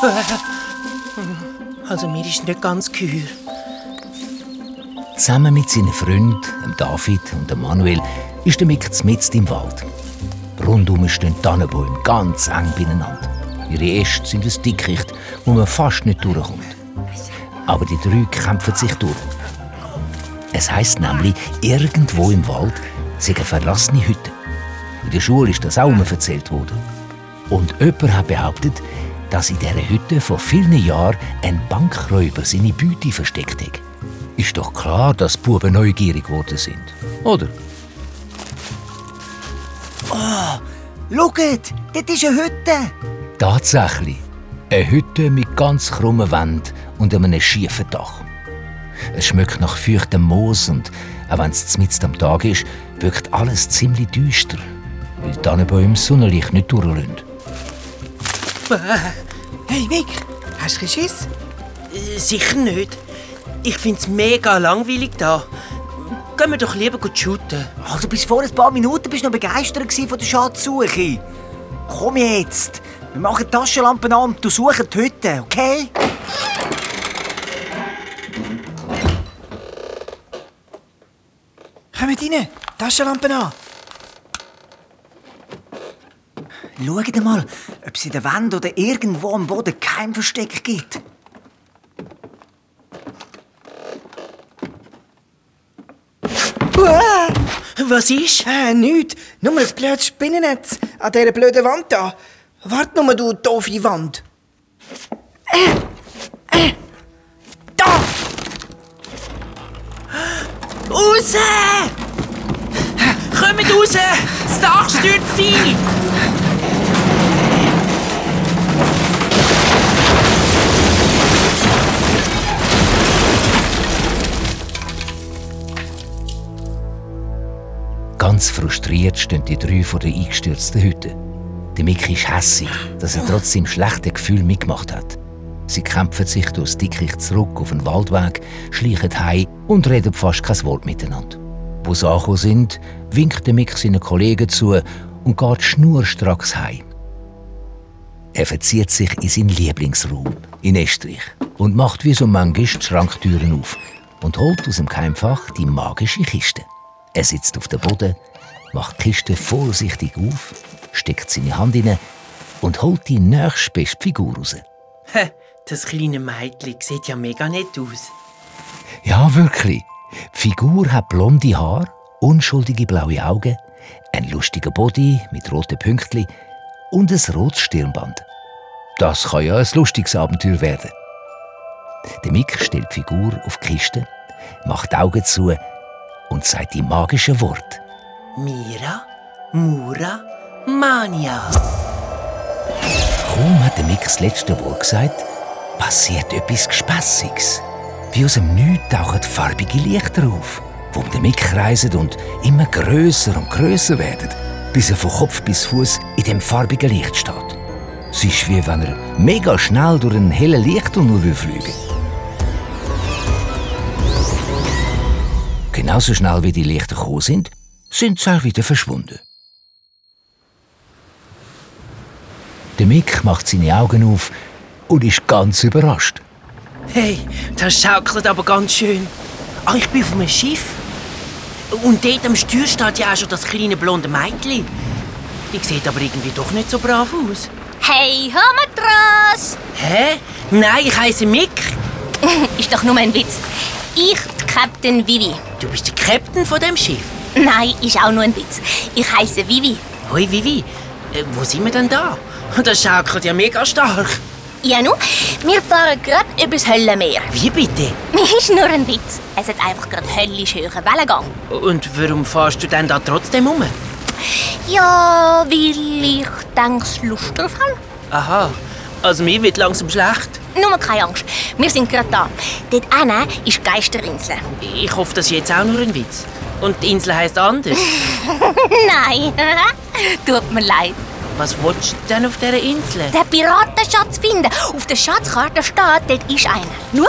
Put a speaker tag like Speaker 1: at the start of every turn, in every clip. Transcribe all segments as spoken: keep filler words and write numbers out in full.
Speaker 1: Also mir ist nicht ganz geheuer.
Speaker 2: Zusammen mit seinen Freunden, dem David und dem Manuel, ist der Mick mitten im Wald. Rundum stehen Tannenbäume ganz eng beieinander. Ihre Äste sind ein Dickicht, wo man fast nicht durchkommt. Aber die drei kämpfen sich durch. Es heisst nämlich, irgendwo im Wald sind eine verlassene Hütte. In der Schule ist das auch immer erzählt worden. Und jemand hat behauptet, dass in dieser Hütte vor vielen Jahren ein Bankräuber seine Beute versteckt hat. Ist doch klar, dass die Buben neugierig geworden sind, oder?
Speaker 3: Oh, schaut, dort ist eine Hütte.
Speaker 2: Tatsächlich. Eine Hütte mit ganz krummen Wänden und einem schiefen Dach. Es schmeckt nach feuchtem Moos und auch wenn es mitten am Tag ist, wirkt alles ziemlich düster, weil die Tannenbäume das Sonnenlicht nicht durchlassen.
Speaker 1: Hey Mick, hast du Schiss? Äh, sicher nicht. Ich find's mega langweilig da. Gehen wir doch lieber shooten.
Speaker 3: Also bis vor ein paar Minuten bist du noch begeistert von der Schatzsuche. Komm jetzt, wir machen die Taschenlampen an und du suchst die Hütte, okay?
Speaker 1: Kommt rein, Taschenlampen an.
Speaker 3: Schaut mal, ob es in der Wand oder irgendwo am Boden kein Versteck gibt.
Speaker 1: Was ist?
Speaker 4: Äh, nichts. Nur ein blödes Spinnennetz an dieser blöden Wand da. Warte nur, du doofe Wand. Äh, äh, da!
Speaker 1: Raus! Kommt raus! Das Dach stürzt ein!
Speaker 2: Ganz frustriert stehen die drei vor der eingestürzten Hütte. Der Mick ist hässig, dass er trotz seinem schlechten Gefühl mitgemacht hat. Sie kämpfen sich durchs Dickicht zurück auf den Waldweg, schleichen heim und reden fast kein Wort miteinander. Wo sie angekommen sind, winkt der Mick seinen Kollegen zu und geht schnurstracks heim. Er verzieht sich in seinen Lieblingsraum in Estrich und macht wie so manchmal die Schranktüren auf und holt aus dem Geheimfach die magische Kiste. Er sitzt auf dem Boden, macht die Kiste vorsichtig auf, steckt seine Hand rein und holt die nächstbeste Figur raus.
Speaker 1: Das kleine Mädchen sieht ja mega nett aus.
Speaker 2: Ja, wirklich. Die Figur hat blonde Haare, unschuldige blaue Augen, einen lustigen Body mit roten Pünktchen und ein rotes Stirnband. Das kann ja ein lustiges Abenteuer werden. Der Mick stellt die Figur auf die Kiste, macht die Augen zu und sagt die magischen Worte.
Speaker 1: Mira, Mura, Mania.
Speaker 2: Kaum hat der Mick das letzte Wort gesagt, passiert etwas Gespässiges. Wie aus dem Nichts tauchen farbige Lichter auf, die um den Mick kreisen und immer grösser und grösser werden, bis er von Kopf bis Fuß in dem farbigen Licht steht. Es ist wie wenn er mega schnell durch einen hellen Lichttunnel fliegen will. Genauso schnell wie die Lichter gekommen sind, sind sie auch wieder verschwunden. Der Mick macht seine Augen auf und ist ganz überrascht.
Speaker 1: Hey, das schaukelt aber ganz schön. Ah, ich bin auf einem Schiff. Und dort am Steuer steht ja auch schon das kleine blonde Mädchen. Die sieht aber irgendwie doch nicht so brav aus.
Speaker 5: Hey, Matras!
Speaker 1: Hä? Nein, ich heisse Mick.
Speaker 5: Ist doch nur ein Witz. Ich, die Captain Vivi.
Speaker 1: Du bist der Captain von dem Schiff?
Speaker 5: Nein, ist auch nur ein Witz. Ich heisse Vivi.
Speaker 1: Hoi, Vivi. Äh, wo sind wir denn da? Das schaukelt ja mega stark.
Speaker 5: Ja, nu, wir fahren gerade übers Höllenmeer.
Speaker 1: Wie bitte?
Speaker 5: Ist nur ein Witz. Es hat einfach gerade höllisch hohen Wellengang.
Speaker 1: Und warum fährst du denn da trotzdem um?
Speaker 5: Ja, weil ich denke, es Lust drauf habe.
Speaker 1: Aha, also mir wird langsam schlecht.
Speaker 5: Nur keine Angst, wir sind gerade da. Dort hinten ist die Geisterinsel.
Speaker 1: Ich hoffe, das ist jetzt auch nur ein Witz. Und die Insel heisst anders.
Speaker 5: Nein, tut mir leid.
Speaker 1: Was willst du denn auf dieser Insel?
Speaker 5: Den Piratenschatz finden. Auf der Schatzkarte steht, dort ist einer. Schau.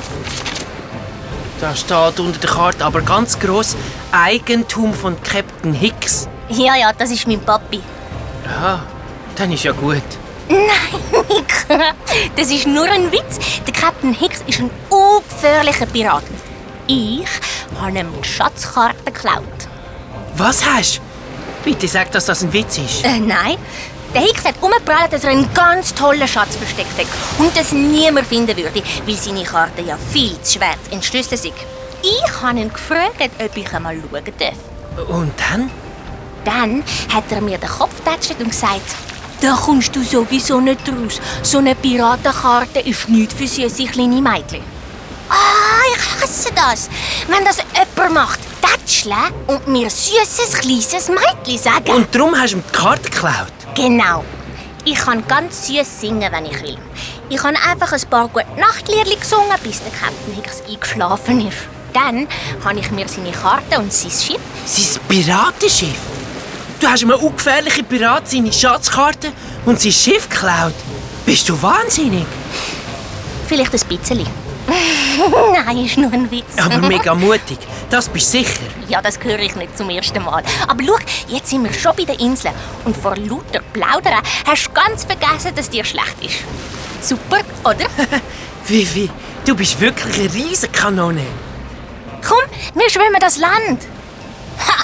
Speaker 1: Da steht unter der Karte aber ganz gross Eigentum von Captain Hicks.
Speaker 5: Ja, ja, das ist mein Papi.
Speaker 1: Aha, dann ist ja gut.
Speaker 5: Nein, Nick. Das ist nur ein Witz. Der Captain Hicks ist ein ungefährlicher Pirat. Ich habe ihm die Schatzkarte geklaut.
Speaker 1: Was hast du? Bitte sag, dass das ein Witz ist.
Speaker 5: Äh, nein. Der Hicks hat umgeprallt, dass er einen ganz tollen Schatz versteckt hat und das niemand finden würde, weil seine Karte ja viel zu schwer zu entschlüsseln sind. Ich habe ihn gefragt, ob ich einmal schauen darf.
Speaker 1: Und dann?
Speaker 5: Dann hat er mir den Kopf getatscht und gesagt, da kommst du sowieso nicht raus. So eine Piratenkarte ist nichts für süße kleine Mädchen. Ah, ich hasse das. Wenn das jemand macht, tätscheln und mir süßes kleines Mädchen sagen.
Speaker 1: Und darum hast du ihm die Karte geklaut?
Speaker 5: Genau. Ich kann ganz süß singen, wenn ich will. Ich habe einfach ein paar Gute-Nacht-Lieder gesungen, bis der Captain Hicks eingeschlafen ist. Dann habe ich mir seine Karte und sein Schiff...
Speaker 1: Sein Piratenschiff? Du hast einem ungefährlichen Pirat seine Schatzkarte und sein Schiff geklaut? Bist du wahnsinnig?
Speaker 5: Vielleicht ein bisschen. Nein, ist nur ein Witz.
Speaker 1: Aber mega mutig, das bist du sicher.
Speaker 5: Ja, das höre ich nicht zum ersten Mal. Aber schau, jetzt sind wir schon bei den Inseln. Und vor lauter Plaudern hast du ganz vergessen, dass dir schlecht ist. Super, oder?
Speaker 1: Vivi, du bist wirklich eine Riesenkanone.
Speaker 5: Komm, wir schwimmen das Land. Ha!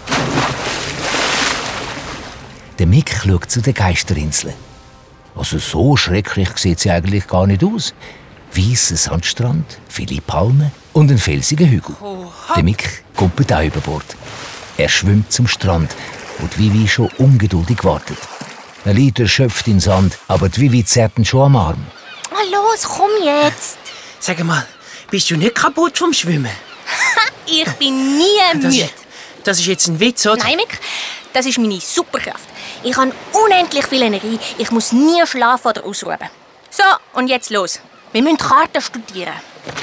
Speaker 2: Der Mick schaut zu den Geisterinseln. Also so schrecklich sieht sie eigentlich gar nicht aus. Weisser Sandstrand, viele Palmen und ein felsiger Hügel. Der Mick kommt auch über Bord. Er schwimmt zum Strand, wo die Vivi schon ungeduldig wartet. Er liegt erschöpft im Sand, aber die Vivi zerrt ihn schon am Arm.
Speaker 5: Oh, los, komm jetzt.
Speaker 1: Sag mal, bist du nicht kaputt vom Schwimmen?
Speaker 5: Ich bin nie
Speaker 1: Das
Speaker 5: müde.
Speaker 1: ist, das ist jetzt ein Witz, oder?
Speaker 5: Nein, Mick, das ist meine Superkraft. Ich habe unendlich viel Energie. Ich muss nie schlafen oder ausruhen. So, und jetzt los. Wir müssen die Karte studieren.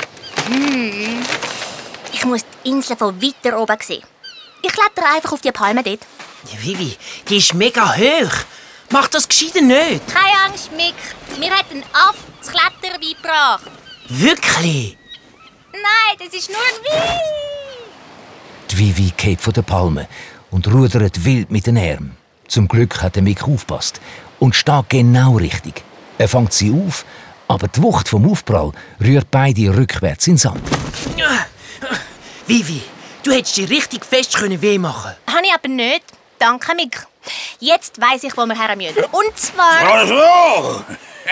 Speaker 5: Hm. Ich muss die Insel von weiter oben sehen. Ich klettere einfach auf die Palme dort.
Speaker 1: Ja, Vivi, die ist mega hoch. Mach das gescheiter nicht.
Speaker 5: Keine Angst, Mick. Mir hat ein Aff das Klettern beigebracht.
Speaker 1: Wirklich?
Speaker 5: Nein, das ist nur ein Witz.
Speaker 2: Die Vivi geht von der Palme und rudert wild mit den Armen. Zum Glück hat der Mick aufgepasst und steht genau richtig. Er fängt sie auf, aber die Wucht vom Aufprall rührt beide rückwärts in den Sand.
Speaker 1: Vivi, du hättest dich richtig fest können weh machen.
Speaker 5: Habe ich aber nicht. Danke, Mick. Jetzt weiss ich, wo wir her müssen. Und zwar...
Speaker 6: Also,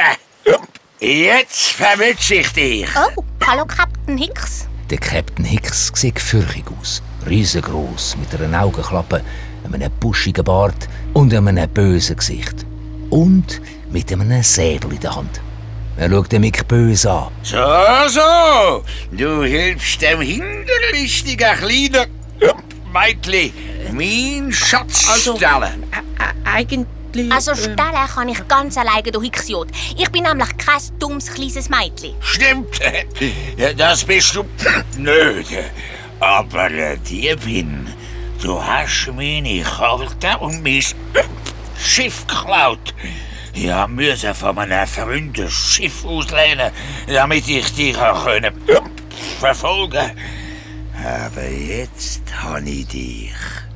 Speaker 6: jetzt verwünsche ich dich.
Speaker 5: Oh, hallo, Captain Hicks.
Speaker 2: Der Captain Hicks sieht fürchig aus. Riesengroß, mit einer Augenklappe, einem buschigen Bart und einem bösen Gesicht. Und mit einem Säbel in der Hand. Er schaut den Mick böse an.
Speaker 6: So, so. Du hilfst dem hinterlistigen kleinen Mädchen mein Schatz
Speaker 1: Also,
Speaker 6: stellen.
Speaker 1: Ä eigentlich...
Speaker 5: Also stellen kann ich ganz alleine, du Hixiot. Ich bin nämlich kein dummes, kleines Mädchen.
Speaker 6: Stimmt. Das bist du nicht. Aber die bin. Du hast meine Karte und mein Schiff geklaut. Ich musste von meinem Freund das Schiff auslehnen, damit ich dich können verfolgen konnte. Aber jetzt habe ich dich.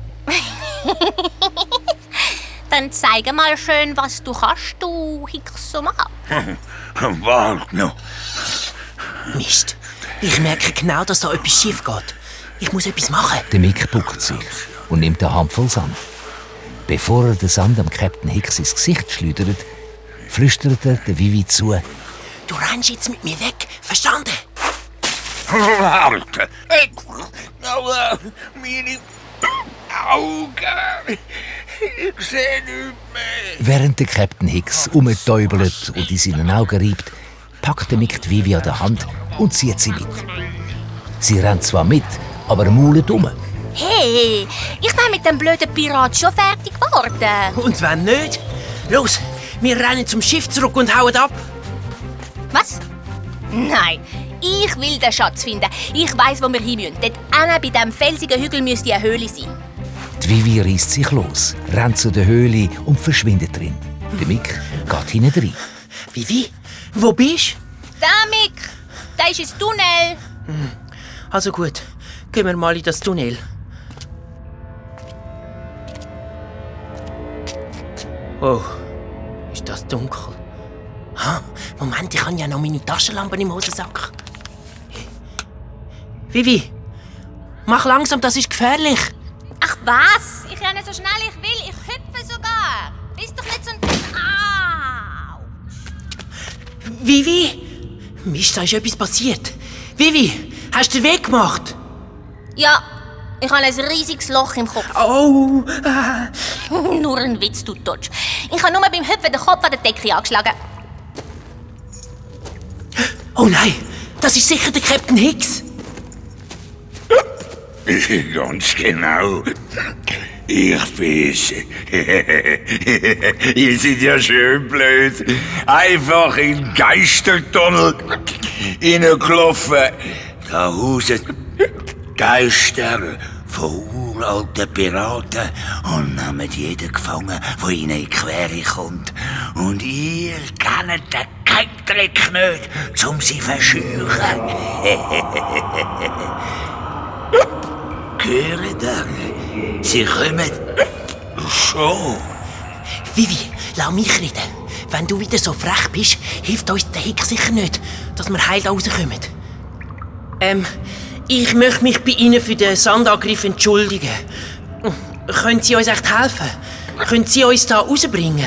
Speaker 5: Dann zeig mal schön, was du kannst, du Hixoman.
Speaker 6: Warte noch.
Speaker 1: Mist, ich merke genau, dass da etwas schief geht. Ich muss etwas machen.
Speaker 2: Der Mick buckt sich und nimmt eine Handvoll Sand. Bevor er den Sand am Captain Hicks ins Gesicht schleudert, flüstert er der Vivi zu.
Speaker 1: Du rennst jetzt mit mir weg, verstanden?
Speaker 6: Alter! Aua! Meine Augen! Ich sehe nichts mehr!
Speaker 2: Während der Captain Hicks umtäubelt und in seinen Augen reibt, packt der Mick die Vivi an der Hand und zieht sie mit. Sie rennt zwar mit, aber maulet um.
Speaker 5: Hey, ich bin mit dem blöden Pirat schon fertig geworden.
Speaker 1: Und wenn nicht? Los, wir rennen zum Schiff zurück und hauen ab.
Speaker 5: Was? Nein, ich will den Schatz finden. Ich weiss, wo wir hin müssen. Dort hinten bei diesem felsigen Hügel müsste eine Höhle sein.
Speaker 2: Die Vivi reißt sich los, rennt zu der Höhle und verschwindet drin. Der Mick geht hinten rein.
Speaker 1: Vivi, wo bist
Speaker 5: Da, Mick, da ist ein Tunnel.
Speaker 1: du? Also gut, gehen wir mal in das Tunnel. Oh, ist das dunkel. Ha, Moment, ich habe ja noch meine Taschenlampe im Hosensack. Vivi, mach langsam, das ist gefährlich.
Speaker 5: Ach was? Ich renne so schnell ich will. Ich hüpfe sogar. Bist doch nicht so ein... Au!
Speaker 1: Vivi? Mist, da ist etwas passiert. Vivi, hast du den Weg gemacht?
Speaker 5: Ja, ich habe ein riesiges Loch im Kopf.
Speaker 1: Oh! Ah.
Speaker 5: Nur ein Witz, du Totsch. Ich habe nur beim Hüpfen den Kopf an der Decke angeschlagen.
Speaker 1: Oh nein, das ist sicher der Captain Hicks.
Speaker 6: Ganz genau. Ich bin's. Ihr seid ja schön blöd. Einfach in den Geistertunnel reingelaufen. Da hausen Geister von uralten Piraten und nehmen jeden gefangen, der ihnen in die Quere kommt. Und ihr kennt den Geheimtrick nicht, um sie zu verscheuchen. Hören dann, sie kommen schon.
Speaker 1: Vivi, lass mich reden. Wenn du wieder so frech bist, hilft uns der Hicks sicher nicht, dass wir heil da rauskommen. Ähm, ich möchte mich bei Ihnen für den Sandangriff entschuldigen. Können Sie uns echt helfen? Können Sie uns da rausbringen?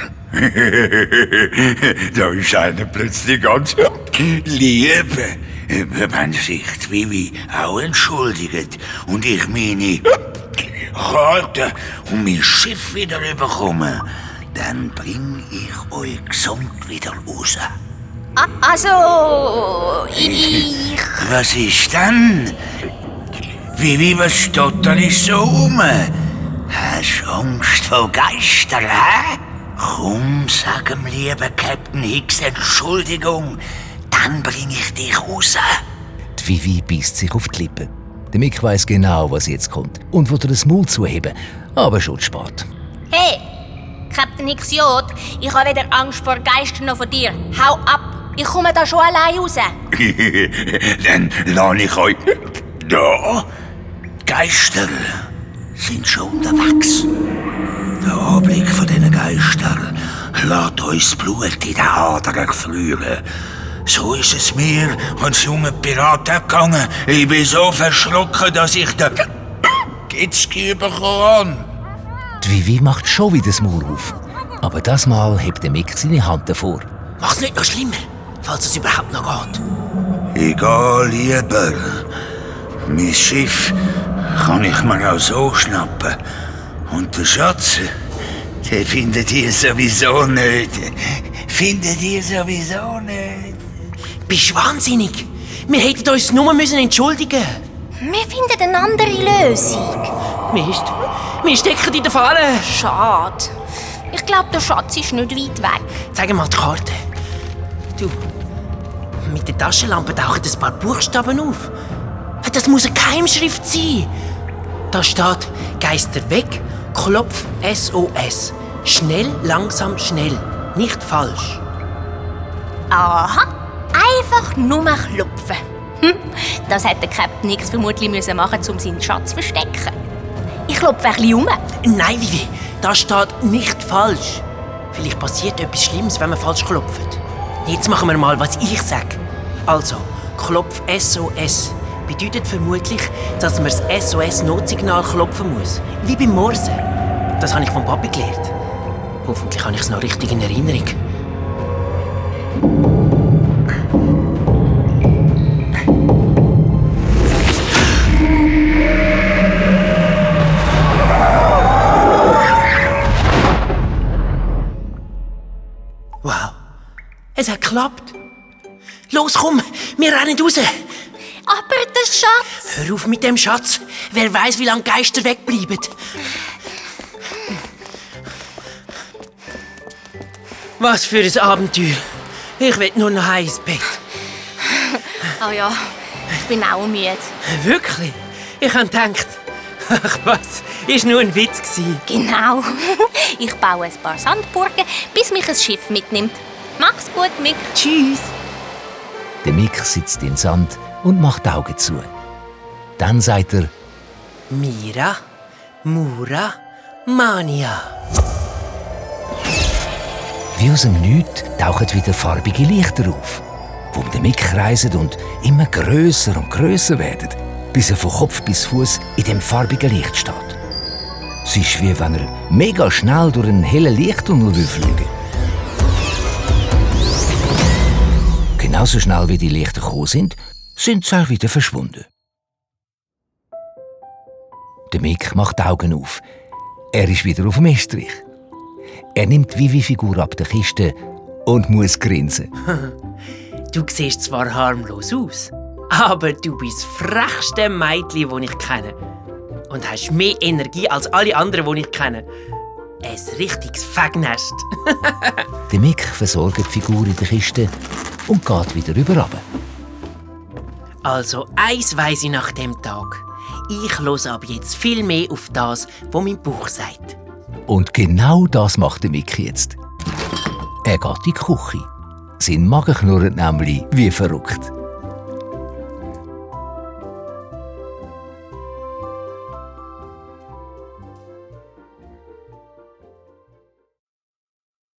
Speaker 6: Da ist einer plötzlich ganz lieb. Wenn sich die Vivi auch entschuldigt und ich meine Karte und mein Schiff wieder bekomme, dann bring ich euch gesund wieder raus.
Speaker 5: Ah, also, ich...
Speaker 6: Was ist denn? Vivi, was steht da nicht so rum? Hast du Angst vor Geistern, hä? Komm, sag dem lieben Captain Hicks Entschuldigung, dann bring ich dich raus.
Speaker 2: Die Vivi beißt sich auf die Lippen. Der Mick weiss genau, was jetzt kommt und will ihr das Maul zuheben, aber schon zu spät.
Speaker 5: Hey, Captain Hicks Jod, ich habe weder Angst vor Geistern noch vor dir. Hau ab, ich komme da schon allein raus.
Speaker 6: Dann lass ich euch da. Geister sind schon unterwegs. Der Anblick von diesen Geistern lässt uns das Blut in den Adern gefrieren. So ist es mir als junger Pirat abgegangen. Ich bin so verschrocken, dass ich den Gitzki bekommen habe.
Speaker 2: Die Vivi macht schon wieder das Maul auf. Aber das Mal hebt der Mick seine Hand davor.
Speaker 1: Mach's nicht noch schlimmer, falls es überhaupt noch geht.
Speaker 6: Egal, lieber. Mein Schiff kann ich mir auch so schnappen. Und den Schatz, den findet ihr sowieso nicht. Findet ihr sowieso nicht.
Speaker 1: Bist du wahnsinnig? Wir hätten uns nur müssen entschuldigen.
Speaker 5: Wir finden eine andere Lösung.
Speaker 1: Mist, wir stecken in der Falle.
Speaker 5: Schade. Ich glaube, der Schatz ist nicht weit weg.
Speaker 1: Zeig mal die Karte. Du, mit der Taschenlampe tauchen ein paar Buchstaben auf. Das muss eine Geheimschrift sein. Da steht Geister weg, Klopf S O S. Schnell, langsam, schnell. Nicht falsch.
Speaker 5: Aha, einfach nur mal klopfen. Hm, das hätte der Captain Hicks vermutlich müssen machen, um seinen Schatz zu verstecken. Ich klopfe ein bisschen um.
Speaker 1: Nein, Vivi, da steht nicht falsch. Vielleicht passiert etwas Schlimmes, wenn man falsch klopft. Jetzt machen wir mal, was ich sage. Also, Klopf S O S bedeutet vermutlich, dass man das S O S-Notsignal klopfen muss. Wie beim Morse. Das habe ich vom Papi gelernt. Hoffentlich habe ich es noch richtig in Erinnerung. Wow, es hat geklappt. Los, komm, wir rennen raus.
Speaker 5: Aber der Schatz...
Speaker 1: Hör auf mit dem Schatz. Wer weiß, wie lange Geister wegbleiben. Was für ein Abenteuer. Ich will nur noch heim ins Bett.
Speaker 5: Oh ja, ich bin auch müde.
Speaker 1: Wirklich? Ich habe gedacht, ach was, ist nur ein Witz gewesen.
Speaker 5: Genau. Ich baue ein paar Sandburgen, bis mich ein Schiff mitnimmt. Mach's gut, Mick.
Speaker 1: Tschüss.
Speaker 2: Der Mick sitzt in den Sand und macht die Augen zu. Dann sagt er:
Speaker 1: Mira, Mura, Mania.
Speaker 2: Wie aus dem Nichts tauchen wieder farbige Lichter auf, die um den Mick kreisen und immer grösser und grösser werden, bis er von Kopf bis Fuß in dem farbigen Licht steht. Es ist wie wenn er mega schnell durch einen hellen Lichttunnel fliegen will. Genauso schnell wie die Lichter gekommen sind, sind sie auch wieder verschwunden. Der Mick macht die Augen auf. Er ist wieder auf dem Estrich. Er nimmt die Vivi-Figur ab der Kiste und muss grinsen.
Speaker 1: Du siehst zwar harmlos aus, aber du bist das frechste Mädchen, das ich kenne. Und hast mehr Energie als alle anderen, die ich kenne. Ein richtiges Fagnest.
Speaker 2: Der Mick versorgt die Figur in der Kiste und geht wieder rüber runter.
Speaker 1: Also, eins weiss ich nach dem Tag. Ich höre ab jetzt viel mehr auf das, was mein Bauch sagt.
Speaker 2: Und genau das macht der Mick jetzt. Er geht in die Küche. Sein Magen knurrt nämlich wie verrückt.